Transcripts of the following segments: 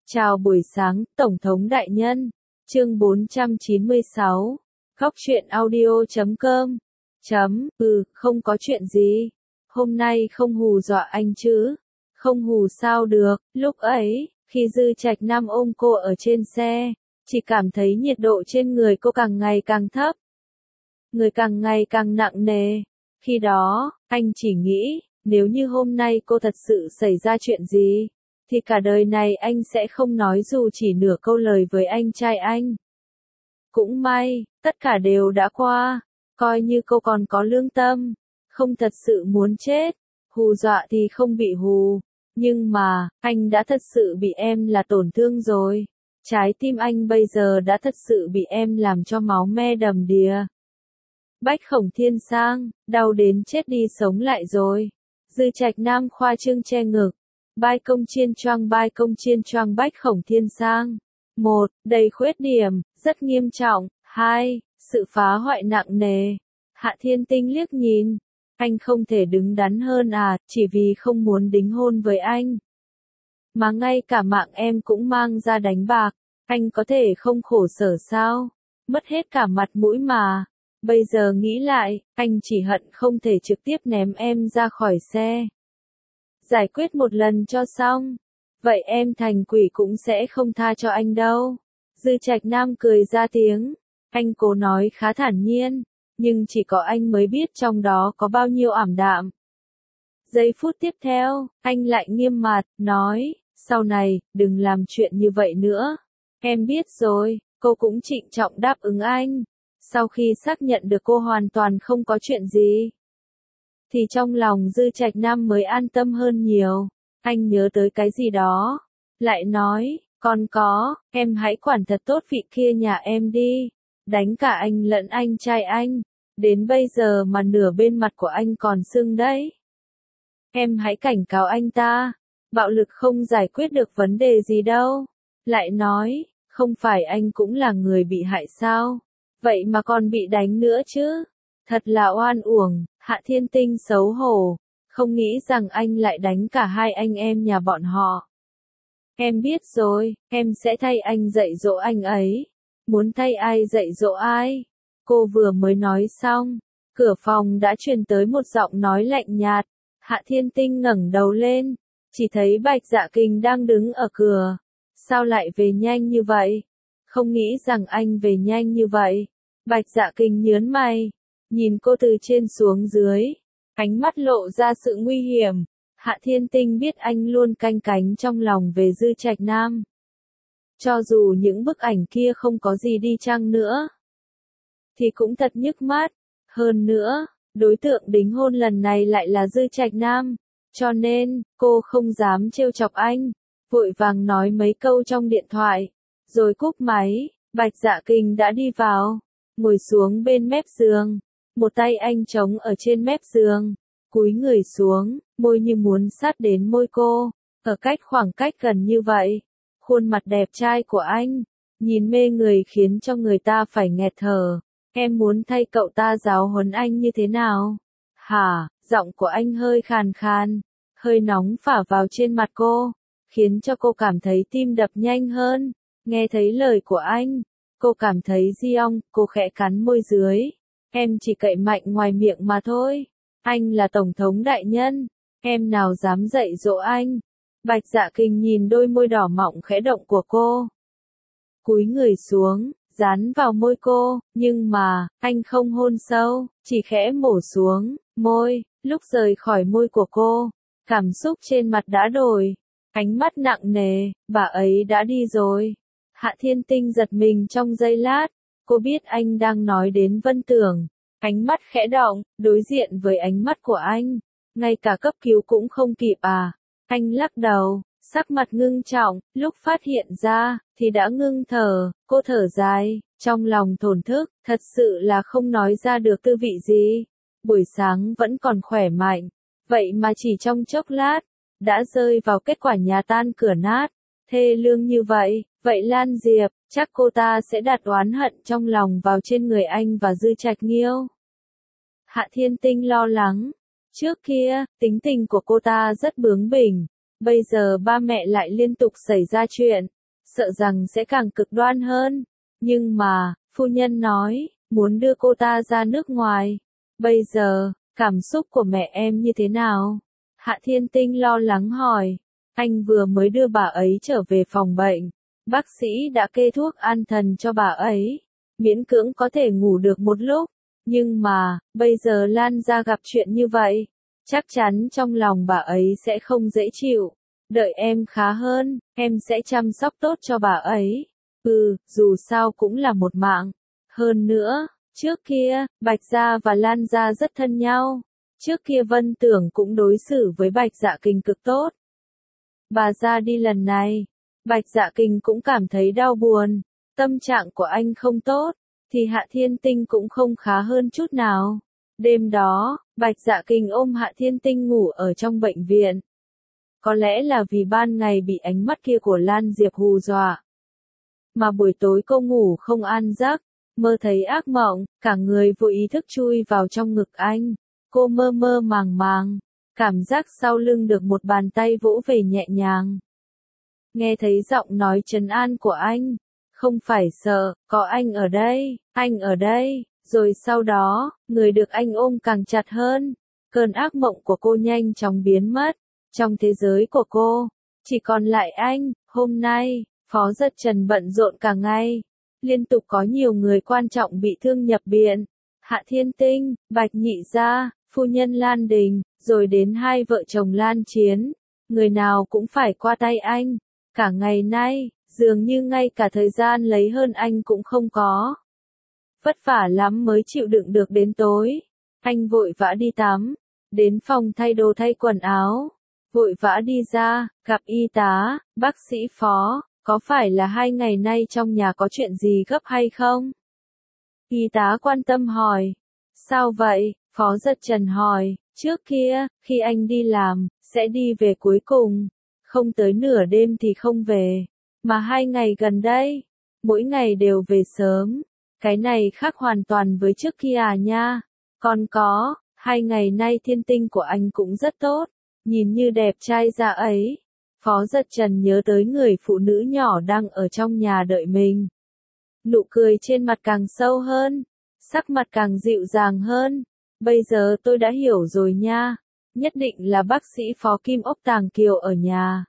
Chào buổi sáng, Tổng thống đại nhân. Chương 496. Khóc chuyện audio.com. Không có chuyện gì. Hôm nay không hù dọa anh chứ? Không hù sao được, lúc ấy, khi Dư Trạch Nam ôm cô ở trên xe, chỉ cảm thấy nhiệt độ trên người cô càng ngày càng thấp. Người càng ngày càng nặng nề. Khi đó, anh chỉ nghĩ, nếu như hôm nay cô thật sự xảy ra chuyện gì, thì cả đời này anh sẽ không nói dù chỉ nửa câu lời với anh trai anh. Cũng may, tất cả đều đã qua, coi như cô còn có lương tâm, không thật sự muốn chết, hù dọa thì không bị hù, nhưng mà, anh đã thật sự bị em là tổn thương rồi. Trái tim anh bây giờ đã thật sự bị em làm cho máu me đầm đìa. Bách Khổng Thiên Sang, đau đến chết đi sống lại rồi. Dư Trạch Nam khoa trương che ngực. Bai công chiên choang Bách Khổng Thiên Sang. 1. Đầy khuyết điểm, rất nghiêm trọng. 2. Sự phá hoại nặng nề. Hạ Thiên Tinh liếc nhìn. Anh không thể đứng đắn hơn à, chỉ vì không muốn đính hôn với anh. Mà ngay cả mạng em cũng mang ra đánh bạc. Anh có thể không khổ sở sao? Mất hết cả mặt mũi mà. Bây giờ nghĩ lại, anh chỉ hận không thể trực tiếp ném em ra khỏi xe. Giải quyết một lần cho xong. Vậy em thành quỷ cũng sẽ không tha cho anh đâu. Dư Trạch Nam cười ra tiếng. Anh cố nói khá thản nhiên, nhưng chỉ có anh mới biết trong đó có bao nhiêu ảm đạm. Giây phút tiếp theo, anh lại nghiêm mặt, nói, sau này, đừng làm chuyện như vậy nữa. Em biết rồi, cô cũng trịnh trọng đáp ứng anh. Sau khi xác nhận được cô hoàn toàn không có chuyện gì, thì trong lòng Dư Trạch Nam mới an tâm hơn nhiều. Anh nhớ tới cái gì đó, lại nói, còn có, em hãy quản thật tốt vị kia nhà em đi. Đánh cả anh lẫn anh trai anh. Đến bây giờ mà nửa bên mặt của anh còn sưng đấy. Em hãy cảnh cáo anh ta. Bạo lực không giải quyết được vấn đề gì đâu. Lại nói, không phải anh cũng là người bị hại sao? Vậy mà còn bị đánh nữa chứ? Thật là oan uổng. Hạ Thiên Tinh xấu hổ. Không nghĩ rằng anh lại đánh cả hai anh em nhà bọn họ. Em biết rồi, em sẽ thay anh dạy dỗ anh ấy. Muốn thay ai dạy dỗ ai? Cô vừa mới nói xong, cửa phòng đã truyền tới một giọng nói lạnh nhạt. Hạ Thiên Tinh ngẩng đầu lên, chỉ thấy Bạch Dạ Kình đang đứng ở cửa. Sao lại về nhanh như vậy? Không nghĩ rằng anh về nhanh như vậy. Bạch Dạ Kình nhướng mày, nhìn cô từ trên xuống dưới, ánh mắt lộ ra sự nguy hiểm. Hạ Thiên Tinh biết anh luôn canh cánh trong lòng về Dư Trạch Nam. Cho dù những bức ảnh kia không có gì đi chăng nữa, thì cũng thật nhức mắt. Hơn nữa, đối tượng đính hôn lần này lại là Dư Trạch Nam. Cho nên, cô không dám trêu chọc anh. Vội vàng nói mấy câu trong điện thoại. Rồi cúp máy, Bạch Dạ Kình đã đi vào. Ngồi xuống bên mép giường. Một tay anh chống ở trên mép giường. Cúi người xuống, môi như muốn sát đến môi cô. Ở khoảng cách gần như vậy. Khuôn mặt đẹp trai của anh, nhìn mê người khiến cho người ta phải nghẹt thở. Em muốn thay cậu ta giáo huấn anh như thế nào? Hả? Giọng của anh hơi khàn khàn, hơi nóng phả vào trên mặt cô, khiến cho cô cảm thấy tim đập nhanh hơn. Nghe thấy lời của anh, cô cảm thấy giông, cô khẽ cắn môi dưới. Em chỉ cậy mạnh ngoài miệng mà thôi. Anh là tổng thống đại nhân, em nào dám dạy dỗ anh. Bạch Dạ Kình nhìn đôi môi đỏ mọng khẽ động của cô. Cúi người xuống, dán vào môi cô, nhưng mà, anh không hôn sâu, chỉ khẽ mổ xuống, môi. Lúc rời khỏi môi của cô, cảm xúc trên mặt đã đổi. Ánh mắt nặng nề, bà ấy đã đi rồi. Hạ Thiên Tinh giật mình trong giây lát, cô biết anh đang nói đến Vân Tưởng. Ánh mắt khẽ động, đối diện với ánh mắt của anh. Ngay cả cấp cứu cũng không kịp à? Anh lắc đầu, sắc mặt ngưng trọng, lúc phát hiện ra, thì đã ngưng thở. Cô thở dài, trong lòng thổn thức, thật sự là không nói ra được tư vị gì. Buổi sáng vẫn còn khỏe mạnh, vậy mà chỉ trong chốc lát, đã rơi vào kết quả nhà tan cửa nát. Thê lương như vậy, vậy Lan Diệp, chắc cô ta sẽ đặt oán hận trong lòng vào trên người anh và Dư Trạch Nghiêu. Hạ Thiên Tinh lo lắng. Trước kia, tính tình của cô ta rất bướng bỉnh. Bây giờ ba mẹ lại liên tục xảy ra chuyện. sợ rằng sẽ càng cực đoan hơn. Nhưng mà, phu nhân nói, muốn đưa cô ta ra nước ngoài. Bây giờ, cảm xúc của mẹ em như thế nào? Hạ Thiên Tinh lo lắng hỏi. Anh vừa mới đưa bà ấy trở về phòng bệnh. Bác sĩ đã kê thuốc an thần cho bà ấy. Miễn cưỡng có thể ngủ được một lúc. Nhưng mà, bây giờ Lan ra gặp chuyện như vậy. Chắc chắn trong lòng bà ấy sẽ không dễ chịu. Đợi em khá hơn, em sẽ chăm sóc tốt cho bà ấy. Dù sao cũng là một mạng. Hơn nữa, trước kia, Bạch Gia và Lan Gia rất thân nhau. Trước kia Vân Tưởng cũng đối xử với Bạch Dạ Kình cực tốt. Bà ra đi lần này, Bạch Dạ Kình cũng cảm thấy đau buồn. Tâm trạng của anh không tốt, thì Hạ Thiên Tinh cũng không khá hơn chút nào. Đêm đó, Bạch Dạ Kình ôm Hạ Thiên Tinh ngủ ở trong bệnh viện. Có lẽ là vì ban ngày bị ánh mắt kia của Lan Diệp hù dọa. Mà buổi tối cô ngủ không an giấc, mơ thấy ác mộng, cả người vô ý thức chui vào trong ngực anh. Cô mơ mơ màng màng, cảm giác sau lưng được một bàn tay vỗ về nhẹ nhàng. Nghe thấy giọng nói trấn an của anh, không phải sợ, có anh ở đây, rồi sau đó, người được anh ôm càng chặt hơn. Cơn ác mộng của cô nhanh chóng biến mất, trong thế giới của cô, chỉ còn lại anh. Hôm nay, Phó Dật Trần bận rộn cả ngày, liên tục có nhiều người quan trọng bị thương nhập viện. Hạ Thiên Tinh, Bạch Nhị Gia, phu nhân Lan Đình, rồi đến hai vợ chồng Lan Chiến, người nào cũng phải qua tay anh. Cả ngày nay, dường như ngay cả thời gian lấy hơn anh cũng không có. Vất vả lắm mới chịu đựng được đến tối. Anh vội vã đi tắm, đến phòng thay đồ thay quần áo, vội vã đi ra, gặp y tá, bác sĩ Phó, có phải là 2 ngày nay trong nhà có chuyện gì gấp hay không? Y tá quan tâm hỏi. Sao vậy? Phó Dật Trần hỏi. Trước kia, khi anh đi làm, sẽ đi về cuối cùng, không tới nửa đêm thì không về. Mà 2 ngày gần đây, mỗi ngày đều về sớm. Cái này khác hoàn toàn với trước kia à nha. Còn có, 2 ngày nay Thiên Tinh của anh cũng rất tốt, nhìn như đẹp trai ra ấy. Phó Dật Trần nhớ tới người phụ nữ nhỏ đang ở trong nhà đợi mình. Nụ cười trên mặt càng sâu hơn, sắc mặt càng dịu dàng hơn. Bây giờ tôi đã hiểu rồi nha, nhất định là bác sĩ Phó Kim Ốc Tàng Kiều ở nhà.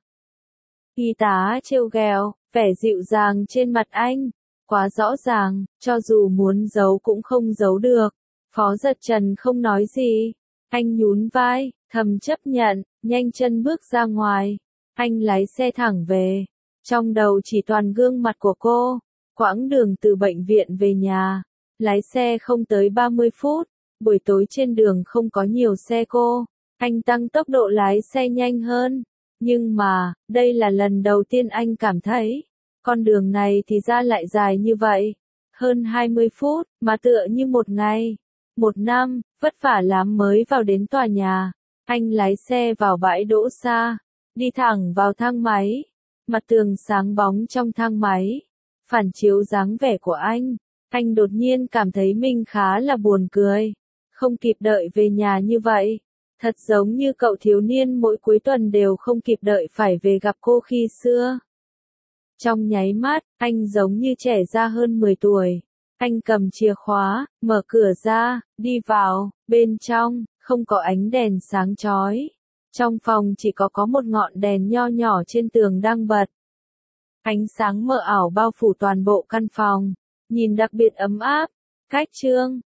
Y tá trêu ghẹo, vẻ dịu dàng trên mặt anh, quá rõ ràng, cho dù muốn giấu cũng không giấu được. Phó Dật Trần không nói gì, anh nhún vai, thầm chấp nhận, nhanh chân bước ra ngoài. Anh lái xe thẳng về, trong đầu chỉ toàn gương mặt của cô. Quãng đường từ bệnh viện về nhà, lái xe không tới 30 phút, buổi tối trên đường không có nhiều xe cô. Anh tăng tốc độ lái xe nhanh hơn, nhưng mà, đây là lần đầu tiên anh cảm thấy, con đường này thì ra lại dài như vậy. Hơn 20 phút, mà tựa như một ngày, một năm, vất vả lắm mới vào đến tòa nhà. Anh lái xe vào bãi đỗ xa, đi thẳng vào thang máy, mặt tường sáng bóng trong thang máy, phản chiếu dáng vẻ của anh. Anh đột nhiên cảm thấy mình khá là buồn cười, không kịp đợi về nhà như vậy. Thật giống như cậu thiếu niên mỗi cuối tuần đều không kịp đợi phải về gặp cô khi xưa. Trong nháy mắt, anh giống như trẻ ra hơn 10 tuổi. Anh cầm chìa khóa, mở cửa ra, đi vào, bên trong, không có ánh đèn sáng chói. Trong phòng chỉ có một ngọn đèn nho nhỏ trên tường đang bật. Ánh sáng mờ ảo bao phủ toàn bộ căn phòng, nhìn đặc biệt ấm áp. Cách chương